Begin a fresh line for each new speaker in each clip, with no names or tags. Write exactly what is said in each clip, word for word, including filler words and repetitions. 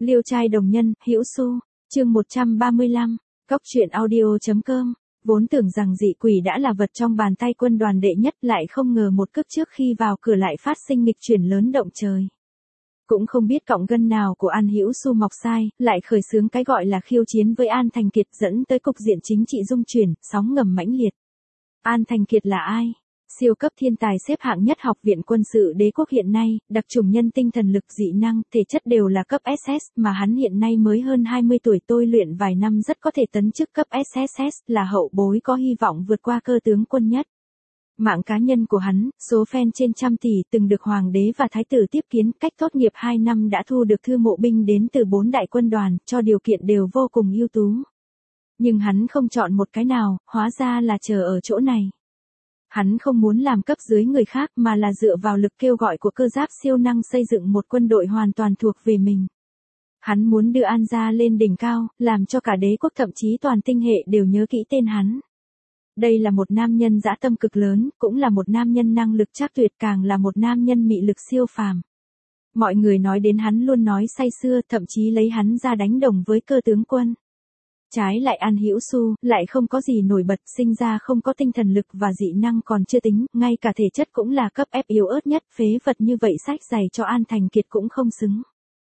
Liêu trai đồng nhân, Hữu Xu, chương một trăm ba mươi lăm, Cóc truyện audio chấm com. Vốn tưởng rằng dị quỷ đã là vật trong bàn tay quân đoàn đệ nhất, lại không ngờ một cước trước khi vào cửa lại phát sinh nghịch chuyển lớn động trời. Cũng không biết cọng gân nào của An Hữu Xu mọc sai, lại khởi xướng cái gọi là khiêu chiến với An Thành Kiệt, dẫn tới cục diện chính trị rung chuyển, sóng ngầm mãnh liệt. An Thành Kiệt là ai? Siêu cấp thiên tài xếp hạng nhất Học viện Quân sự Đế quốc hiện nay, đặc chủng nhân tinh thần lực dị năng, thể chất đều là cấp ét ét, mà hắn hiện nay mới hơn hai mươi tuổi, tôi luyện vài năm rất có thể tấn chức cấp ét ét ét, là hậu bối có hy vọng vượt qua cơ tướng quân nhất. Mạng cá nhân của hắn, số fan trên trăm tỷ, từng được hoàng đế và thái tử tiếp kiến, cách tốt nghiệp hai năm đã thu được thư mộ binh đến từ bốn đại quân đoàn, cho điều kiện đều vô cùng ưu tú. Nhưng hắn không chọn một cái nào, hóa ra là chờ ở chỗ này. Hắn không muốn làm cấp dưới người khác mà là dựa vào lực kêu gọi của cơ giáp siêu năng xây dựng một quân đội hoàn toàn thuộc về mình. Hắn muốn đưa An gia lên đỉnh cao, làm cho cả đế quốc thậm chí toàn tinh hệ đều nhớ kỹ tên hắn. Đây là một nam nhân dã tâm cực lớn, cũng là một nam nhân năng lực trác tuyệt, càng là một nam nhân mị lực siêu phàm. Mọi người nói đến hắn luôn nói say sưa, thậm chí lấy hắn ra đánh đồng với cơ tướng quân. Trái lại An Hữu Xu, lại không có gì nổi bật, sinh ra không có tinh thần lực và dị năng còn chưa tính, ngay cả thể chất cũng là cấp F yếu ớt nhất, phế vật như vậy sách giày cho An Thành Kiệt cũng không xứng.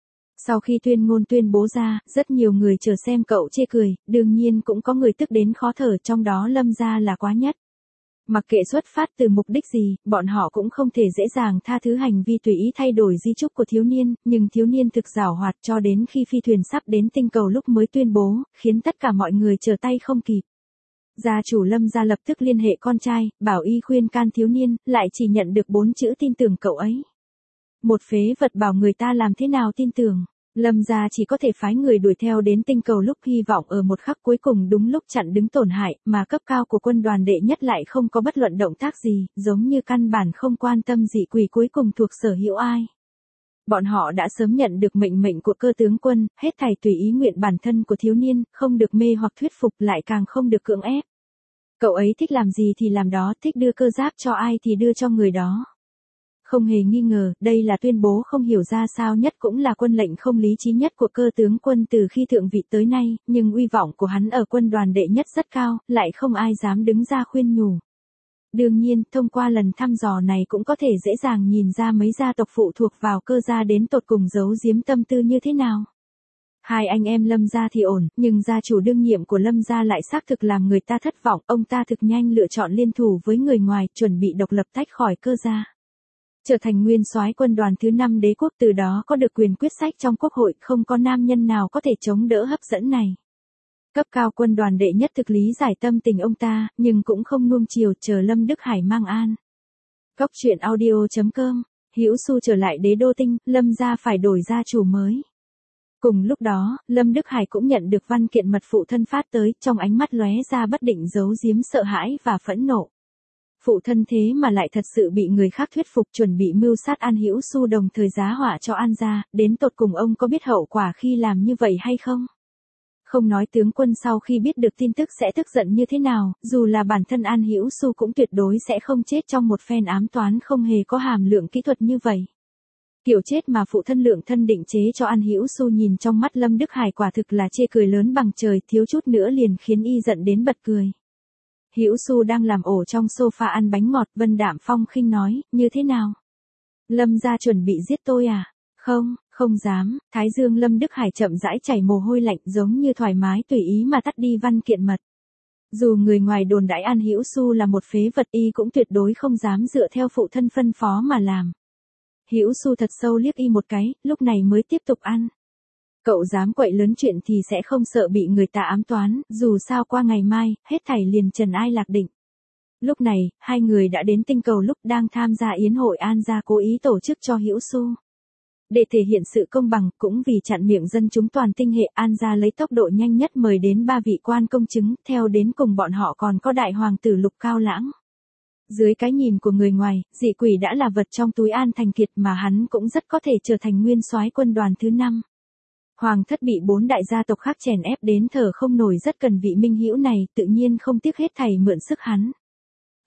Sau khi tuyên ngôn tuyên bố ra, rất nhiều người chờ xem cậu chê cười, đương nhiên cũng có người tức đến khó thở, trong đó Lâm gia là quá nhất. Mặc kệ xuất phát từ mục đích gì, bọn họ cũng không thể dễ dàng tha thứ hành vi tùy ý thay đổi di chúc của thiếu niên, nhưng thiếu niên thực giảo hoạt cho đến khi phi thuyền sắp đến tinh cầu lúc mới tuyên bố, khiến tất cả mọi người chờ tay không kịp. Gia chủ Lâm gia lập tức liên hệ con trai, bảo y khuyên can thiếu niên, lại chỉ nhận được bốn chữ tin tưởng cậu ấy. Một phế vật bảo người ta làm thế nào tin tưởng. Lâm gia chỉ có thể phái người đuổi theo đến tinh cầu lúc hy vọng ở một khắc cuối cùng đúng lúc chặn đứng tổn hại, mà cấp cao của quân đoàn đệ nhất lại không có bất luận động tác gì, giống như căn bản không quan tâm dị quỷ cuối cùng thuộc sở hữu ai. Bọn họ đã sớm nhận được mệnh mệnh của cơ tướng quân, hết thảy tùy ý nguyện bản thân của thiếu niên, không được mê hoặc thuyết phục, lại càng không được cưỡng ép. Cậu ấy thích làm gì thì làm đó, thích đưa cơ giáp cho ai thì đưa cho người đó. Không hề nghi ngờ, đây là tuyên bố không hiểu ra sao nhất, cũng là quân lệnh không lý trí nhất của cơ tướng quân từ khi thượng vị tới nay, nhưng uy vọng của hắn ở quân đoàn đệ nhất rất cao, lại không ai dám đứng ra khuyên nhủ. Đương nhiên, thông qua lần thăm dò này cũng có thể dễ dàng nhìn ra mấy gia tộc phụ thuộc vào cơ gia đến tột cùng giấu giếm tâm tư như thế nào. Hai anh em Lâm gia thì ổn, nhưng gia chủ đương nhiệm của Lâm gia lại xác thực làm người ta thất vọng, ông ta thực nhanh lựa chọn liên thủ với người ngoài, chuẩn bị độc lập tách khỏi cơ gia. Trở thành nguyên soái quân đoàn thứ năm đế quốc, từ đó có được quyền quyết sách trong quốc hội, không có nam nhân nào có thể chống đỡ hấp dẫn này. Cấp cao quân đoàn đệ nhất thực lý giải tâm tình ông ta, nhưng cũng không nuông chiều, chờ Lâm Đức Hải mang an. Cóc truyện audio chấm com, Hữu Xu trở lại đế đô tinh, Lâm gia phải đổi gia chủ mới. Cùng lúc đó, Lâm Đức Hải cũng nhận được văn kiện mật phụ thân phát tới, trong ánh mắt lóe ra bất định giấu giếm sợ hãi và phẫn nộ. Phụ thân thế mà lại thật sự bị người khác thuyết phục, chuẩn bị mưu sát An Hữu Xu, đồng thời giá họa cho An gia, đến tột cùng ông có biết hậu quả khi làm như vậy hay không? Không nói tướng quân sau khi biết được tin tức sẽ tức giận như thế nào, dù là bản thân An Hữu Xu cũng tuyệt đối sẽ không chết trong một phen ám toán không hề có hàm lượng kỹ thuật như vậy. Kiểu chết mà phụ thân lượng thân định chế cho An Hữu Xu nhìn trong mắt Lâm Đức Hải quả thực là chê cười lớn bằng trời, thiếu chút nữa liền khiến y giận đến bật cười. Hữu Xu đang làm ổ trong sofa ăn bánh ngọt, Vân Đạm Phong khinh nói, như thế nào? Lâm gia chuẩn bị giết tôi à? Không, không dám. Thái dương Lâm Đức Hải chậm rãi chảy mồ hôi lạnh, giống như thoải mái tùy ý mà tắt đi văn kiện mật. Dù người ngoài đồn đãi An Hữu Xu là một phế vật, y cũng tuyệt đối không dám dựa theo phụ thân phân phó mà làm. Hữu Xu thật sâu liếc y một cái, lúc này mới tiếp tục ăn. Cậu dám quậy lớn chuyện thì sẽ không sợ bị người ta ám toán, dù sao qua ngày mai, hết thảy liền trần ai lạc định. Lúc này, hai người đã đến tinh cầu lúc đang tham gia yến hội An gia cố ý tổ chức cho Hữu Xu. Để thể hiện sự công bằng, cũng vì chặn miệng dân chúng toàn tinh hệ, An gia lấy tốc độ nhanh nhất mời đến ba vị quan công chứng, theo đến cùng bọn họ còn có đại hoàng tử Lục Cao Lãng. Dưới cái nhìn của người ngoài, dị quỷ đã là vật trong túi An Thành Kiệt, mà hắn cũng rất có thể trở thành nguyên soái quân đoàn thứ năm. Hoàng thất bị bốn đại gia tộc khác chèn ép đến thở không nổi, rất cần vị minh hữu này, tự nhiên không tiếc hết thảy mượn sức hắn.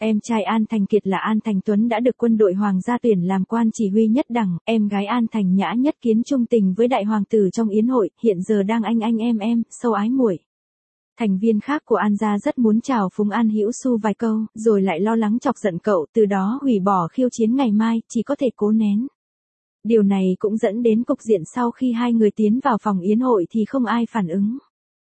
Em trai An Thành Kiệt là An Thành Tuấn đã được quân đội Hoàng gia tuyển làm quan chỉ huy nhất đẳng, em gái An Thành Nhã nhất kiến trung tình với đại hoàng tử trong yến hội, hiện giờ đang anh anh em em, sâu ái muội. Thành viên khác của An gia rất muốn chào phúng An Hữu Xu vài câu, rồi lại lo lắng chọc giận cậu, từ đó hủy bỏ khiêu chiến ngày mai, chỉ có thể cố nén. Điều này cũng dẫn đến cục diện sau khi hai người tiến vào phòng yến hội thì không ai phản ứng.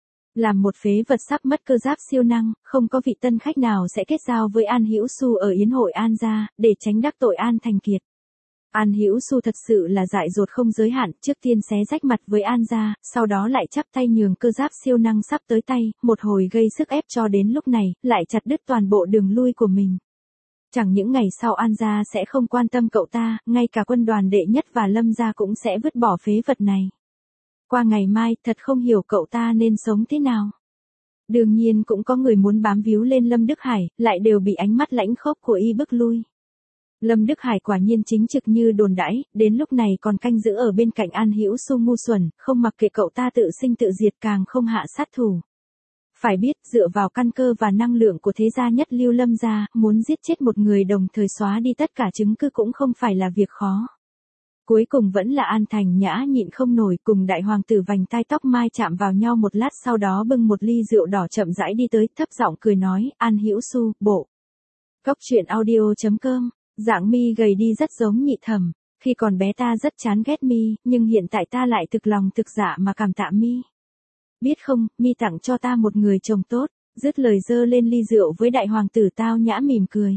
Làm một phế vật sắp mất cơ giáp siêu năng, không có vị tân khách nào sẽ kết giao với An Hữu Xu ở yến hội An gia, để tránh đắc tội An Thành Kiệt. An Hữu Xu thật sự là dại dột không giới hạn, trước tiên xé rách mặt với An gia, sau đó lại chắp tay nhường cơ giáp siêu năng sắp tới tay, một hồi gây sức ép cho đến lúc này, lại chặt đứt toàn bộ đường lui của mình. Chẳng những ngày sau An gia sẽ không quan tâm cậu ta, ngay cả quân đoàn đệ nhất và Lâm gia cũng sẽ vứt bỏ phế vật này. Qua ngày mai, thật không hiểu cậu ta nên sống thế nào. Đương nhiên cũng có người muốn bám víu lên Lâm Đức Hải, lại đều bị ánh mắt lãnh khốc của y bức lui. Lâm Đức Hải quả nhiên chính trực như đồn đãi, đến lúc này còn canh giữ ở bên cạnh An Hữu Xu ngu xuẩn, không mặc kệ cậu ta tự sinh tự diệt, càng không hạ sát thủ. Phải biết, dựa vào căn cơ và năng lượng của thế gia nhất lưu Lâm gia, muốn giết chết một người đồng thời xóa đi tất cả chứng cứ cũng không phải là việc khó. Cuối cùng vẫn là An Thành Nhã nhịn không nổi, cùng đại hoàng tử vành tai tóc mai chạm vào nhau một lát, sau đó bưng một ly rượu đỏ chậm rãi đi tới, thấp giọng cười nói, An Hữu Xu, bộ. Cốc truyện audio chấm com, dạng mi gầy đi rất giống Nhị Thẩm, khi còn bé ta rất chán ghét mi, nhưng hiện tại ta lại thực lòng thực dạ mà cảm tạ mi. Biết không, mi tặng cho ta một người chồng tốt, dứt lời giơ lên ly rượu với đại hoàng tử tao nhã mỉm cười.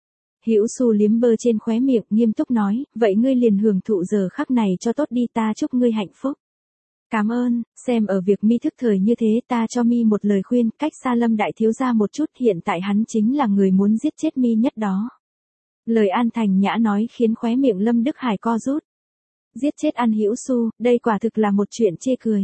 Hữu Xu liếm bơ trên khóe miệng, nghiêm túc nói, vậy ngươi liền hưởng thụ giờ khắc này cho tốt đi, ta chúc ngươi hạnh phúc. Cảm ơn, xem ở việc mi thức thời như thế ta cho mi một lời khuyên, cách xa Lâm đại thiếu gia một chút, hiện tại hắn chính là người muốn giết chết mi nhất đó. Lời An Thành Nhã nói khiến khóe miệng Lâm Đức Hải co rút. Giết chết An Hữu Xu, đây quả thực là một chuyện chê cười.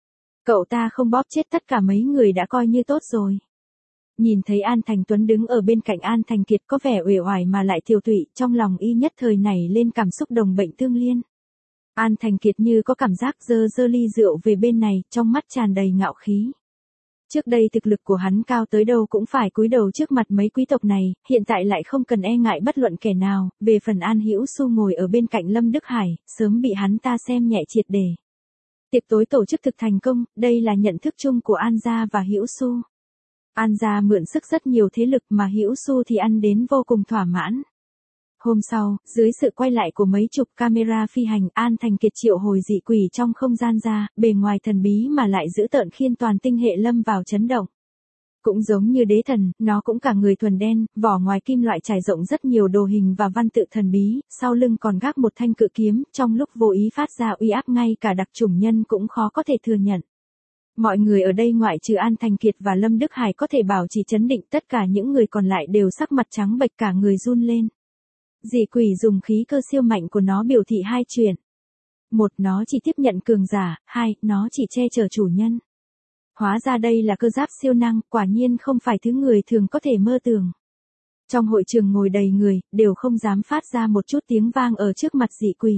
Cậu ta không bóp chết tất cả mấy người đã coi như tốt rồi. Nhìn thấy An Thành Tuấn đứng ở bên cạnh An Thành Kiệt có vẻ uể oải mà lại tiều tụy, trong lòng y nhất thời nảy lên cảm xúc đồng bệnh tương liên. An Thành Kiệt như có cảm giác giơ giơ ly rượu về bên này, trong mắt tràn đầy ngạo khí. Trước đây thực lực của hắn cao tới đâu cũng phải cúi đầu trước mặt mấy quý tộc này, hiện tại lại không cần e ngại bất luận kẻ nào, về phần An Hữu Xu ngồi ở bên cạnh Lâm Đức Hải, sớm bị hắn ta xem nhẹ triệt để. Tiệc tối tổ chức thực thành công, đây là nhận thức chung của An gia và Hữu Xu. An gia mượn sức rất nhiều thế lực mà Hữu Xu thì ăn đến vô cùng thỏa mãn. Hôm sau, dưới sự quay lại của mấy chục camera phi hành, An Thành Kiệt triệu hồi dị quỷ trong không gian ra, bề ngoài thần bí mà lại dữ tợn khiến toàn tinh hệ Lâm vào chấn động. Cũng giống như đế thần, nó cũng cả người thuần đen, vỏ ngoài kim loại trải rộng rất nhiều đồ hình và văn tự thần bí, sau lưng còn gác một thanh cự kiếm, trong lúc vô ý phát ra uy áp ngay cả đặc chủng nhân cũng khó có thể thừa nhận. Mọi người ở đây ngoại trừ An Thành Kiệt và Lâm Đức Hải có thể bảo trì chấn định, tất cả những người còn lại đều sắc mặt trắng bệch, cả người run lên. Dị quỷ dùng khí cơ siêu mạnh của nó biểu thị hai chuyện. Một, nó chỉ tiếp nhận cường giả, hai, nó chỉ che chở chủ nhân. Hóa ra đây là cơ giáp siêu năng, quả nhiên không phải thứ người thường có thể mơ tưởng. Trong hội trường ngồi đầy người, đều không dám phát ra một chút tiếng vang ở trước mặt dị quỷ.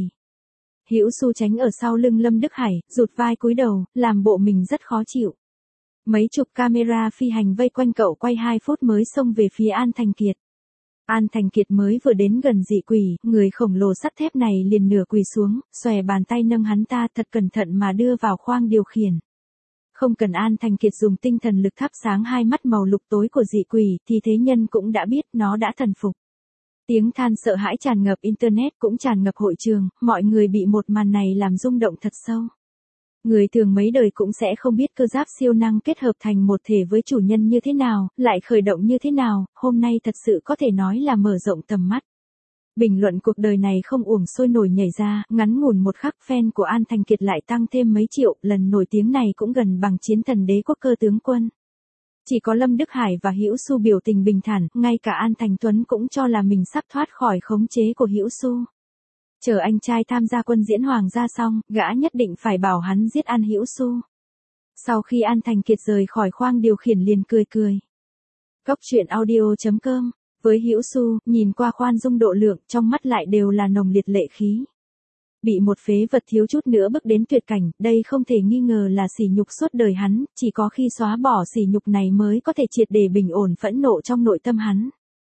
Hữu Xu tránh ở sau lưng Lâm Đức Hải, rụt vai cúi đầu, làm bộ mình rất khó chịu. Mấy chục camera phi hành vây quanh cậu quay hai phút mới xông về phía An Thành Kiệt. An Thành Kiệt mới vừa đến gần dị quỷ, người khổng lồ sắt thép này liền nửa quỳ xuống, xòe bàn tay nâng hắn ta thật cẩn thận mà đưa vào khoang điều khiển. Không cần An Thành Kiệt dùng tinh thần lực thắp sáng hai mắt màu lục tối của dị quỷ thì thế nhân cũng đã biết nó đã thần phục. Tiếng than sợ hãi tràn ngập internet cũng tràn ngập hội trường, mọi người bị một màn này làm rung động thật sâu. Người thường mấy đời cũng sẽ không biết cơ giáp siêu năng kết hợp thành một thể với chủ nhân như thế nào, lại khởi động như thế nào, hôm nay thật sự có thể nói là mở rộng tầm mắt. Bình luận cuộc đời này không uổng sôi nổi nhảy ra, ngắn ngủn một khắc fan của An Thành Kiệt lại tăng thêm mấy triệu, lần nổi tiếng này cũng gần bằng chiến thần đế quốc cơ tướng quân. Chỉ có Lâm Đức Hải và Hữu Xu biểu tình bình thản, ngay cả An Thành Tuấn cũng cho là mình sắp thoát khỏi khống chế của Hữu Xu. Chờ anh trai tham gia quân diễn hoàng gia xong, gã nhất định phải bảo hắn giết An Hữu Xu. Sau khi An Thành Kiệt rời khỏi khoang điều khiển liền cười cười. Cốc truyện audio chấm com, với Hữu Xu, nhìn qua khoan dung độ lượng, trong mắt lại đều là nồng liệt lệ khí. Bị một phế vật thiếu chút nữa bước đến tuyệt cảnh, đây không thể nghi ngờ là sỉ nhục suốt đời hắn, chỉ có khi xóa bỏ sỉ nhục này mới có thể triệt để bình ổn phẫn nộ trong nội tâm hắn.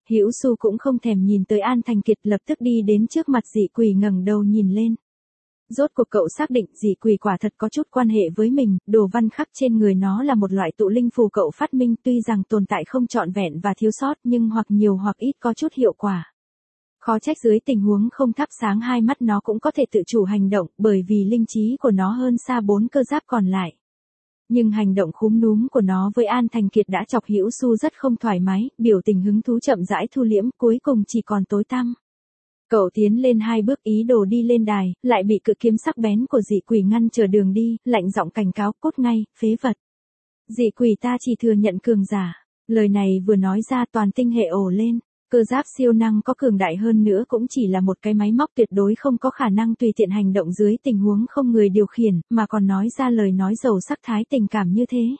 Hữu Xu cũng không thèm nhìn tới An Thành Kiệt, lập tức đi đến trước mặt dị quỷ ngẩng đầu nhìn lên. Rốt cuộc cậu xác định dị quỷ quả thật có chút quan hệ với mình, đồ văn khắc trên người nó là một loại tụ linh phù cậu phát minh, tuy rằng tồn tại không trọn vẹn và thiếu sót nhưng hoặc nhiều hoặc ít có chút hiệu quả. Khó trách dưới tình huống không thắp sáng hai mắt nó cũng có thể tự chủ hành động, bởi vì linh trí của nó hơn xa bốn cơ giáp còn lại. Nhưng hành động khúm núm của nó với An Thành Kiệt đã chọc Hữu Xu rất không thoải mái, biểu tình hứng thú chậm rãi thu liễm, cuối cùng chỉ còn tối tăm. Cậu tiến lên hai bước ý đồ đi lên đài, lại bị cự kiếm sắc bén của dị quỷ ngăn trở đường đi, lạnh giọng cảnh cáo, cút ngay, phế vật. Dị quỷ ta chỉ thừa nhận cường giả. Lời này vừa nói ra toàn tinh hệ ồ lên. Cơ giáp siêu năng có cường đại hơn nữa cũng chỉ là một cái máy móc tuyệt đối không có khả năng tùy tiện hành động dưới tình huống không người điều khiển, mà còn nói ra lời nói giàu sắc thái tình cảm như thế.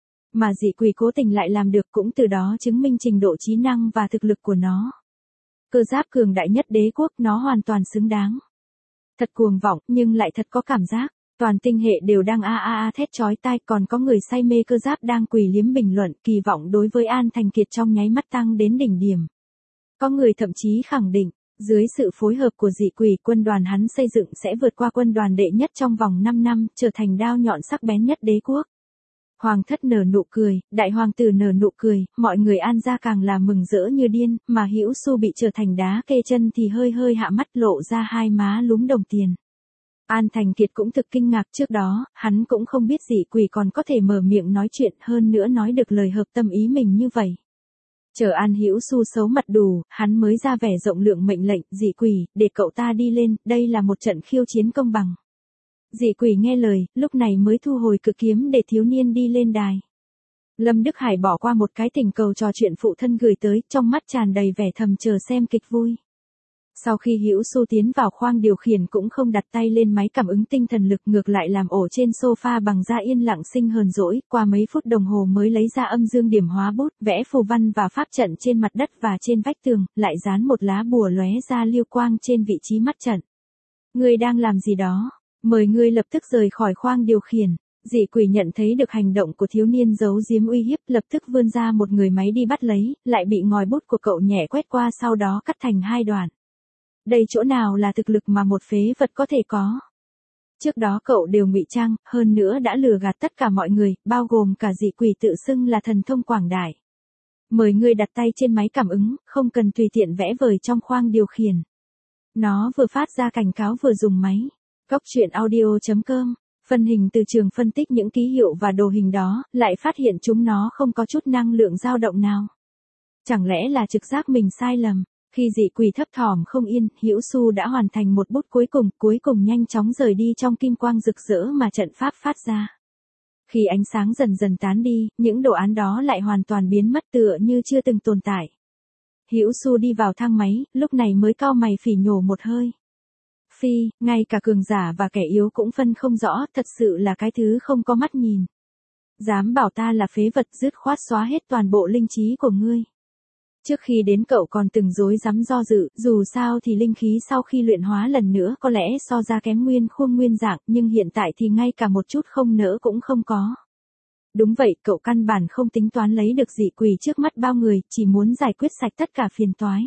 Mà dị quỷ cố tình lại làm được, cũng từ đó chứng minh trình độ trí năng và thực lực của nó. Cơ giáp cường đại nhất đế quốc, nó hoàn toàn xứng đáng. Thật cuồng vọng, nhưng lại thật có cảm giác. Toàn tinh hệ đều đang a a a thét chói tai, còn có người say mê cơ giáp đang quỳ liếm bình luận, kỳ vọng đối với An Thành Kiệt trong nháy mắt tăng đến đỉnh điểm. Có người thậm chí khẳng định, dưới sự phối hợp của dị quỷ, quân đoàn hắn xây dựng sẽ vượt qua quân đoàn đệ nhất trong vòng năm năm, trở thành đao nhọn sắc bén nhất đế quốc. Hoàng thất nở nụ cười, đại hoàng tử nở nụ cười, mọi người An gia càng là mừng rỡ như điên, mà Hữu Xu bị trở thành đá kê chân thì hơi hơi hạ mắt, lộ ra hai má lúm đồng tiền. An Thành Kiệt cũng thực kinh ngạc, trước đó, hắn cũng không biết dị quỷ còn có thể mở miệng nói chuyện, hơn nữa nói được lời hợp tâm ý mình như vậy. Chờ An Hữu Xu xấu mặt đủ, hắn mới ra vẻ rộng lượng mệnh lệnh, dị quỷ, để cậu ta đi lên, đây là một trận khiêu chiến công bằng. Dị quỷ nghe lời, lúc này mới thu hồi cự kiếm để thiếu niên đi lên đài. Lâm Đức Hải bỏ qua một cái tình cầu trò chuyện phụ thân gửi tới, trong mắt tràn đầy vẻ thầm chờ xem kịch vui. Sau khi Hữu Xu tiến vào khoang điều khiển cũng không đặt tay lên máy cảm ứng tinh thần lực, ngược lại làm ổ trên sofa bằng da yên lặng sinh hờn dỗi, qua mấy phút đồng hồ mới lấy ra âm dương điểm hóa bút, vẽ phù văn và pháp trận trên mặt đất và trên vách tường, lại dán một lá bùa lóe ra lưu quang trên vị trí mắt trận. Ngươi đang làm gì đó? Mời ngươi lập tức rời khỏi khoang điều khiển. Dị quỷ nhận thấy được hành động của thiếu niên giấu giếm uy hiếp, lập tức vươn ra một người máy đi bắt lấy, lại bị ngòi bút của cậu nhẹ quét qua, sau đó cắt thành hai đoạn. Đây chỗ nào là thực lực mà một phế vật có thể có. Trước đó cậu đều ngụy trang, hơn nữa đã lừa gạt tất cả mọi người, bao gồm cả dị quỷ tự xưng là thần thông quảng đại. Mời ngươi đặt tay trên máy cảm ứng, không cần tùy tiện vẽ vời trong khoang điều khiển. Nó vừa phát ra cảnh cáo vừa dùng máy. Góc truyện audio chấm com, phân hình từ trường phân tích những ký hiệu và đồ hình đó, lại phát hiện chúng nó không có chút năng lượng dao động nào. Chẳng lẽ là trực giác mình sai lầm? Khi dị quỷ thấp thỏm không yên, Hữu Xu đã hoàn thành một bút cuối cùng, cuối cùng nhanh chóng rời đi trong kim quang rực rỡ mà trận pháp phát ra. Khi ánh sáng dần dần tán đi, những đồ án đó lại hoàn toàn biến mất tựa như chưa từng tồn tại. Hữu Xu đi vào thang máy, lúc này mới cau mày phỉ nhổ một hơi. Phi, ngay cả cường giả và kẻ yếu cũng phân không rõ, thật sự là cái thứ không có mắt nhìn. Dám bảo ta là phế vật, dứt khoát xóa hết toàn bộ linh trí của ngươi. Trước khi đến cậu còn từng dối dám do dự, dù sao thì linh khí sau khi luyện hóa lần nữa có lẽ so ra kém nguyên khuôn nguyên dạng, nhưng hiện tại thì ngay cả một chút không nỡ cũng không có. Đúng vậy, cậu căn bản không tính toán lấy được dị quỷ trước mắt bao người, chỉ muốn giải quyết sạch tất cả phiền toái.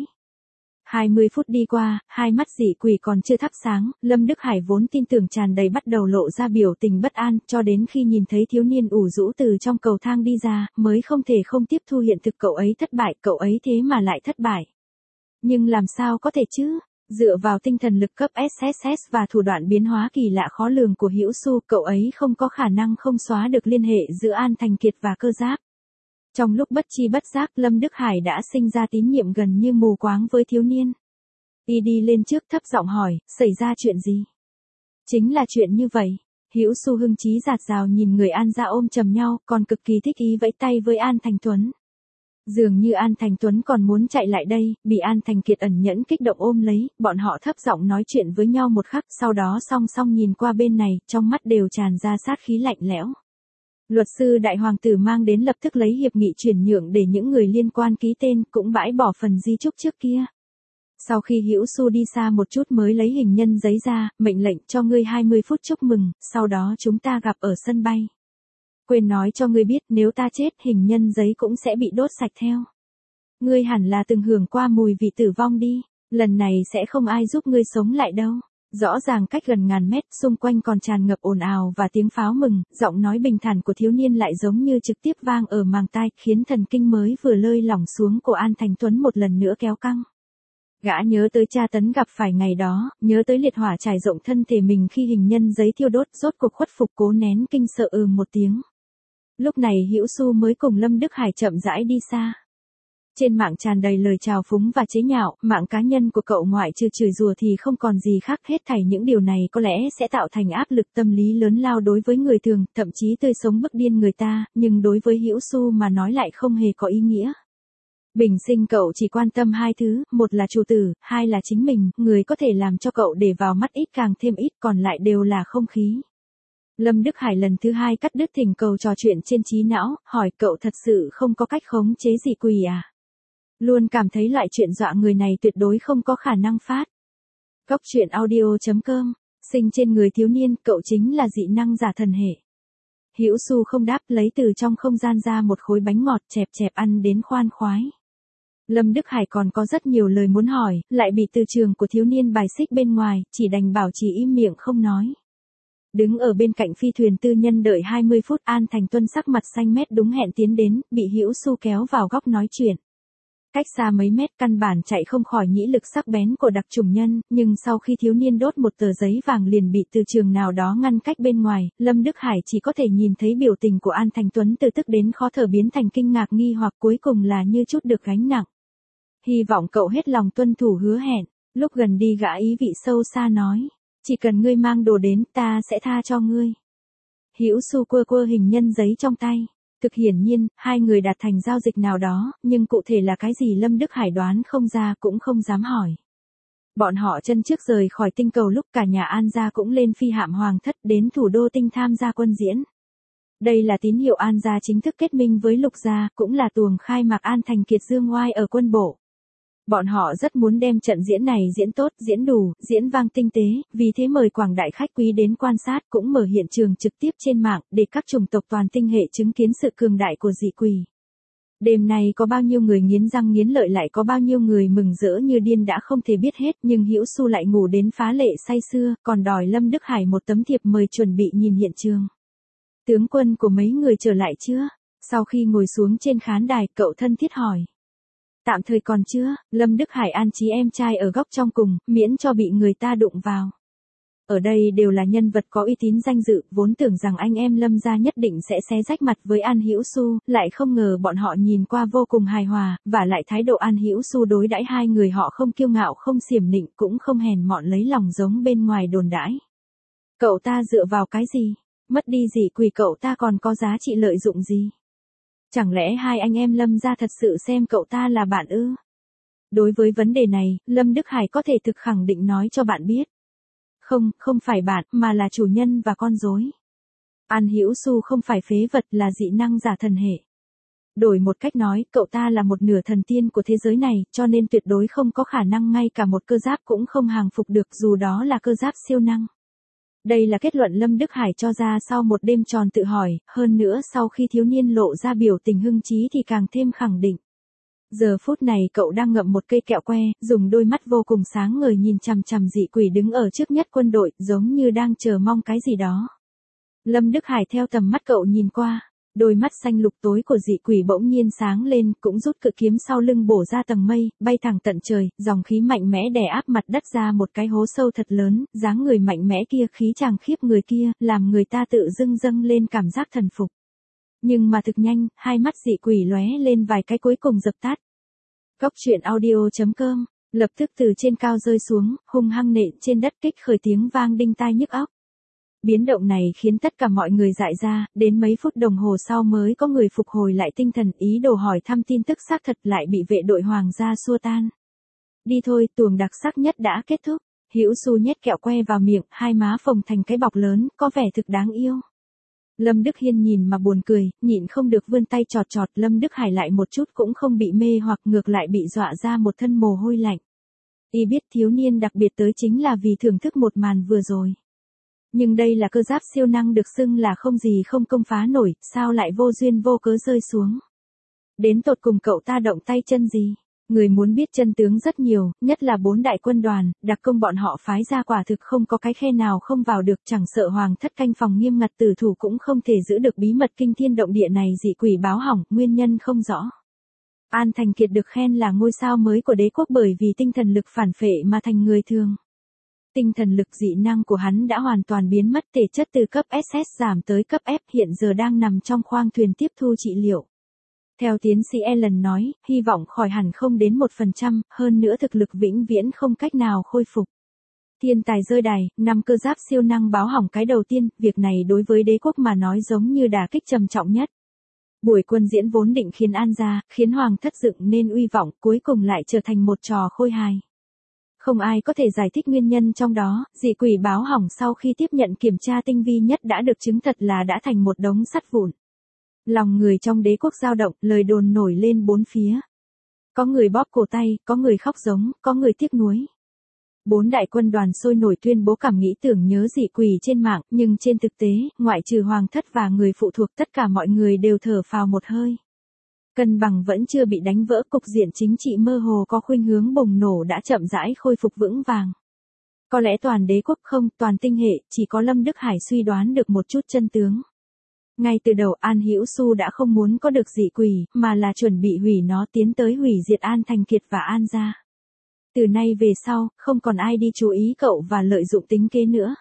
hai mươi phút đi qua, hai mắt dị quỷ còn chưa thắp sáng, Lâm Đức Hải vốn tin tưởng tràn đầy bắt đầu lộ ra biểu tình bất an, cho đến khi nhìn thấy thiếu niên ủ rũ từ trong cầu thang đi ra, mới không thể không tiếp thu hiện thực, cậu ấy thất bại, cậu ấy thế mà lại thất bại. Nhưng làm sao có thể chứ? Dựa vào tinh thần lực cấp ét ét ét và thủ đoạn biến hóa kỳ lạ khó lường của Hữu Xu, cậu ấy không có khả năng không xóa được liên hệ giữa An Thành Kiệt và cơ giáp. Trong lúc bất chi bất giác, Lâm Đức Hải đã sinh ra tín nhiệm gần như mù quáng với thiếu niên. Y đi lên trước thấp giọng hỏi, xảy ra chuyện gì? Chính là chuyện như vậy. Hữu Xu hưng trí dạt dào nhìn người An gia ôm chầm nhau, còn cực kỳ thích ý vẫy tay với An Thành Tuấn. Dường như An Thành Tuấn còn muốn chạy lại đây, bị An Thành Kiệt ẩn nhẫn kích động ôm lấy, bọn họ thấp giọng nói chuyện với nhau một khắc, sau đó song song nhìn qua bên này, trong mắt đều tràn ra sát khí lạnh lẽo. Luật sư đại hoàng tử mang đến lập tức lấy hiệp nghị chuyển nhượng để những người liên quan ký tên, cũng bãi bỏ phần di chúc trước kia. Sau khi Hữu Xu đi xa một chút mới lấy hình nhân giấy ra, mệnh lệnh cho ngươi hai mươi phút chúc mừng, sau đó chúng ta gặp ở sân bay. Quên nói cho ngươi biết, nếu ta chết, hình nhân giấy cũng sẽ bị đốt sạch theo. Ngươi hẳn là từng hưởng qua mùi vị tử vong đi, lần này sẽ không ai giúp ngươi sống lại đâu. Rõ ràng cách gần ngàn mét, xung quanh còn tràn ngập ồn ào và tiếng pháo mừng, giọng nói bình thản của thiếu niên lại giống như trực tiếp vang ở màng tai, khiến thần kinh mới vừa lơi lỏng xuống của An Thành Tuấn một lần nữa kéo căng. Gã nhớ tới tra tấn gặp phải ngày đó, nhớ tới liệt hỏa trải rộng thân thể mình khi hình nhân giấy thiêu đốt, rốt cuộc khuất phục cố nén kinh sợ ừ một tiếng. Lúc này Hữu Xu mới cùng Lâm Đức Hải chậm rãi đi xa. Trên mạng tràn đầy lời chào phúng và chế nhạo, mạng cá nhân của cậu ngoại trừ chửi rủa thì không còn gì khác, hết thảy những điều này có lẽ sẽ tạo thành áp lực tâm lý lớn lao đối với người thường, thậm chí tươi sống bức điên người ta, nhưng đối với Hữu Xu mà nói lại không hề có ý nghĩa. Bình sinh cậu chỉ quan tâm hai thứ, một là chủ tử, hai là chính mình, người có thể làm cho cậu để vào mắt ít càng thêm ít, còn lại đều là không khí. Lâm Đức Hải lần thứ hai cắt đứt thỉnh cầu trò chuyện trên trí não, hỏi cậu thật sự không có cách khống chế dị quỷ à? Luôn cảm thấy loại chuyện dọa người này tuyệt đối không có khả năng phát. Góc truyện audio chấm com, sinh trên người thiếu niên, cậu chính là dị năng giả thần hệ. Hữu Xu không đáp, lấy từ trong không gian ra một khối bánh ngọt, chẹp chẹp ăn đến khoan khoái. Lâm Đức Hải còn có rất nhiều lời muốn hỏi, lại bị từ trường của thiếu niên bài xích bên ngoài, chỉ đành bảo trì im miệng không nói. Đứng ở bên cạnh phi thuyền tư nhân đợi hai mươi phút, An Thành Tuân sắc mặt xanh mét đúng hẹn tiến đến, bị Hữu Xu kéo vào góc nói chuyện. Cách xa mấy mét căn bản chạy không khỏi nhĩ lực sắc bén của đặc chủng nhân, nhưng sau khi thiếu niên đốt một tờ giấy vàng liền bị từ trường nào đó ngăn cách bên ngoài, Lâm Đức Hải chỉ có thể nhìn thấy biểu tình của An Thành Tuấn từ tức đến khó thở biến thành kinh ngạc nghi hoặc cuối cùng là như chút được gánh nặng. Hy vọng cậu hết lòng tuân thủ hứa hẹn, lúc gần đi gã ý vị sâu xa nói, chỉ cần ngươi mang đồ đến ta sẽ tha cho ngươi. Hữu Xu quơ quơ hình nhân giấy trong tay. Thực hiển nhiên, hai người đạt thành giao dịch nào đó, nhưng cụ thể là cái gì Lâm Đức Hải đoán không ra cũng không dám hỏi. Bọn họ chân trước rời khỏi tinh cầu lúc cả nhà An gia cũng lên phi hạm hoàng thất đến thủ đô Tinh tham gia quân diễn. Đây là tín hiệu An gia chính thức kết minh với Lục gia, cũng là tuồng khai mạc An Thành kiệt dương oai ở quân bộ. Bọn họ rất muốn đem trận diễn này diễn tốt, diễn đủ, diễn vang tinh tế, vì thế mời quảng đại khách quý đến quan sát, cũng mở hiện trường trực tiếp trên mạng, để các chủng tộc toàn tinh hệ chứng kiến sự cường đại của dị quỷ. Đêm nay có bao nhiêu người nghiến răng nghiến lợi, lại có bao nhiêu người mừng rỡ như điên đã không thể biết hết, nhưng Hữu Xu lại ngủ đến phá lệ say sưa, còn đòi Lâm Đức Hải một tấm thiệp mời chuẩn bị nhìn hiện trường. Tướng quân của mấy người trở lại chưa? Sau khi ngồi xuống trên khán đài, cậu thân thiết hỏi. Tạm thời còn chưa, Lâm Đức Hải an trí em trai ở góc trong cùng, miễn cho bị người ta đụng vào. Ở đây đều là nhân vật có uy tín danh dự, vốn tưởng rằng anh em Lâm gia nhất định sẽ xé rách mặt với An Hữu Xu, lại không ngờ bọn họ nhìn qua vô cùng hài hòa, và lại thái độ An Hữu Xu đối đãi hai người họ không kiêu ngạo không xiểm nịnh cũng không hèn mọn lấy lòng giống bên ngoài đồn đãi. Cậu ta dựa vào cái gì? Mất đi dị quỷ cậu ta còn có giá trị lợi dụng gì? Chẳng lẽ hai anh em Lâm gia thật sự xem cậu ta là bạn ư? Đối với vấn đề này, Lâm Đức Hải có thể thực khẳng định nói cho bạn biết. Không, không phải bạn, mà là chủ nhân và con rối. An Hữu Xu không phải phế vật, là dị năng giả thần hệ. Đổi một cách nói, cậu ta là một nửa thần tiên của thế giới này, cho nên tuyệt đối không có khả năng ngay cả một cơ giáp cũng không hàng phục được, dù đó là cơ giáp siêu năng. Đây là kết luận Lâm Đức Hải cho ra sau một đêm tròn tự hỏi, hơn nữa sau khi thiếu niên lộ ra biểu tình hưng trí thì càng thêm khẳng định. Giờ phút này cậu đang ngậm một cây kẹo que, dùng đôi mắt vô cùng sáng ngời nhìn chằm chằm dị quỷ đứng ở trước nhất quân đội, giống như đang chờ mong cái gì đó. Lâm Đức Hải theo tầm mắt cậu nhìn qua, đôi mắt xanh lục tối của dị quỷ bỗng nhiên sáng lên, cũng rút cự kiếm sau lưng bổ ra tầng mây, bay thẳng tận trời, dòng khí mạnh mẽ đè áp mặt đất ra một cái hố sâu thật lớn, dáng người mạnh mẽ kia, khí chàng khiếp người kia, làm người ta tự dưng dâng lên cảm giác thần phục. Nhưng mà thực nhanh, hai mắt dị quỷ lóe lên vài cái cuối cùng dập tắt. Góc truyện audio chấm com, lập tức từ trên cao rơi xuống, hung hăng nện trên đất kích khởi tiếng vang đinh tai nhức óc. Biến động này khiến tất cả mọi người dại ra, đến mấy phút đồng hồ sau mới có người phục hồi lại tinh thần, ý đồ hỏi thăm tin tức xác thật lại bị vệ đội hoàng gia xua tan. Đi thôi, tuồng đặc sắc nhất đã kết thúc. Hữu Xu nhét kẹo que vào miệng, hai má phồng thành cái bọc lớn, có vẻ thực đáng yêu. Lâm Đức Hiên nhìn mà buồn cười, nhịn không được vươn tay chọt chọt, Lâm Đức Hải lại một chút cũng không bị mê hoặc ngược lại bị dọa ra một thân mồ hôi lạnh. Y biết thiếu niên đặc biệt tới chính là vì thưởng thức một màn vừa rồi. Nhưng đây là cơ giáp siêu năng được xưng là không gì không công phá nổi, sao lại vô duyên vô cớ rơi xuống. Đến tột cùng cậu ta động tay chân gì? Người muốn biết chân tướng rất nhiều, nhất là bốn đại quân đoàn, đặc công bọn họ phái ra quả thực không có cái khe nào không vào được, chẳng sợ hoàng thất canh phòng nghiêm ngặt tử thủ cũng không thể giữ được bí mật kinh thiên động địa này. Dị quỷ báo hỏng, nguyên nhân không rõ. An Thành Kiệt được khen là ngôi sao mới của đế quốc bởi vì tinh thần lực phản phệ mà thành người thường. Tinh thần lực dị năng của hắn đã hoàn toàn biến mất, thể chất từ cấp ét ét giảm tới cấp F, hiện giờ đang nằm trong khoang thuyền tiếp thu trị liệu. Theo tiến sĩ Allen nói, hy vọng khỏi hẳn không đến một phần trăm, hơn nữa thực lực vĩnh viễn không cách nào khôi phục. Thiên tài rơi đài, năm cơ giáp siêu năng báo hỏng cái đầu tiên, việc này đối với đế quốc mà nói giống như đả kích trầm trọng nhất. Buổi quân diễn vốn định khiến An gia, khiến hoàng thất dựng nên uy vọng, cuối cùng lại trở thành một trò khôi hài. Không ai có thể giải thích nguyên nhân trong đó, dị quỷ báo hỏng sau khi tiếp nhận kiểm tra tinh vi nhất đã được chứng thật là đã thành một đống sắt vụn. Lòng người trong đế quốc dao động, lời đồn nổi lên bốn phía. Có người bóp cổ tay, có người khóc giống, có người tiếc nuối. Bốn đại quân đoàn sôi nổi tuyên bố cảm nghĩ tưởng nhớ dị quỷ trên mạng, nhưng trên thực tế, ngoại trừ hoàng thất và người phụ thuộc, tất cả mọi người đều thở phào một hơi. Cân bằng vẫn chưa bị đánh vỡ, cục diện chính trị mơ hồ có khuynh hướng bùng nổ đã chậm rãi khôi phục vững vàng. Có lẽ toàn đế quốc không, toàn tinh hệ, chỉ có Lâm Đức Hải suy đoán được một chút chân tướng. Ngay từ đầu An Hữu Xu đã không muốn có được dị quỷ, mà là chuẩn bị hủy nó, tiến tới hủy diệt An Thành Kiệt và An gia. Từ nay về sau, không còn ai đi chú ý cậu và lợi dụng tính kế nữa.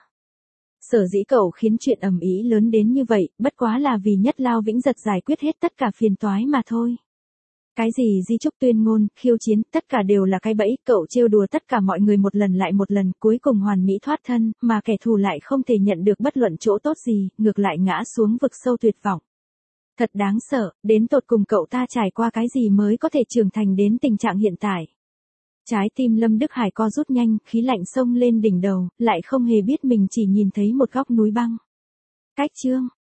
Sở dĩ cậu khiến chuyện ầm ĩ lớn đến như vậy, bất quá là vì Nhất Lao Vĩnh Giật giải quyết hết tất cả phiền toái mà thôi. Cái gì di chúc tuyên ngôn, khiêu chiến, tất cả đều là cái bẫy, cậu trêu đùa tất cả mọi người một lần lại một lần, cuối cùng hoàn mỹ thoát thân, mà kẻ thù lại không thể nhận được bất luận chỗ tốt gì, ngược lại ngã xuống vực sâu tuyệt vọng. Thật đáng sợ, đến tột cùng cậu ta trải qua cái gì mới có thể trưởng thành đến tình trạng hiện tại. Trái tim Lâm Đức Hải co rút nhanh, khí lạnh xông lên đỉnh đầu, lại không hề biết mình chỉ nhìn thấy một góc núi băng. Cách chương